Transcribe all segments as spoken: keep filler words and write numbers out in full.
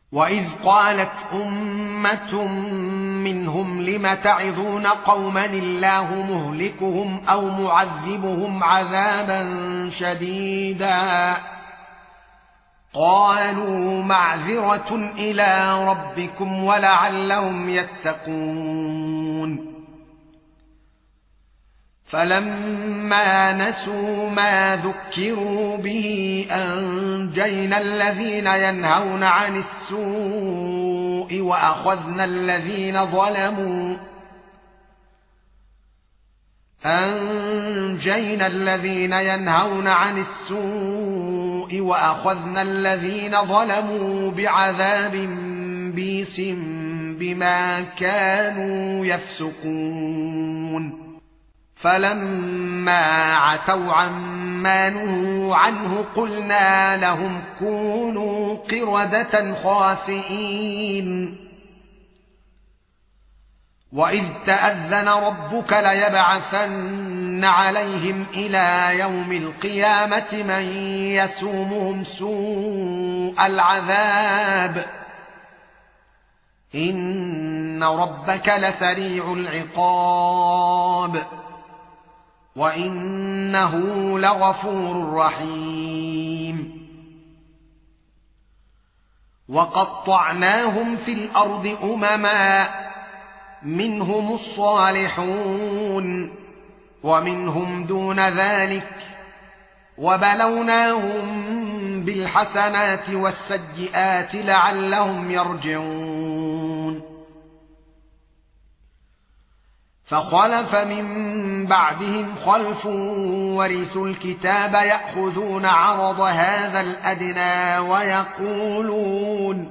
وإذ قالت أمة منهم لم تعظون قوما الله مهلكهم أو معذبهم عذابا شديدا قالوا معذرة إلى ربكم ولعلهم يتقون فلما نسوا ما ذكروا به أنجينا الذين ينهون عن السوء وأخذنا الذين ظلموا أنجينا الذين ينهون عن السوء وأخذنا الذين ظلموا بعذاب بئيس بما كانوا يفسقون فلما عتوا عما نهوا عنه قلنا لهم كونوا قردة خاسئين وإذ تأذن ربك ليبعثن عليهم إلى يوم القيامة من يسومهم سوء العذاب إن ربك لسريع العقاب وإنه لغفور رحيم وقطعناهم في الأرض أمما منهم الصالحون ومنهم دون ذلك وبلوناهم بالحسنات والسيئات لعلهم يرجعون فخلف من بعدهم خلف ورثوا الكتاب يأخذون عرض هذا الأدنى ويقولون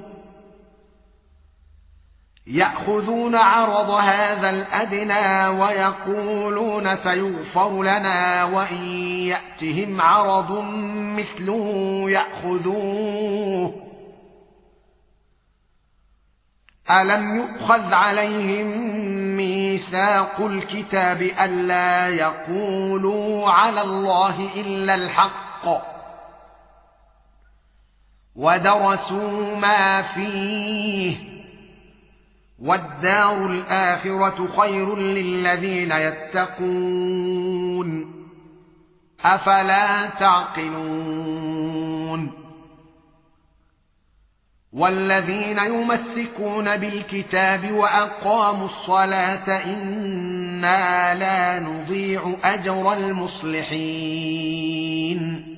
يأخذون عرض هذا الأدنى ويقولون سيغفر لنا وإن يأتهم عرض مثله يأخذوه ألم يؤخذ عليهم ميثاق الكتاب ألا يقولوا على الله إلا الحق ودرسوا ما فيه والدار الآخرة خير للذين يتقون أفلا تعقلون والذين يمسكون بالكتاب وأقاموا الصلاة إنا لا نضيع أجر المصلحين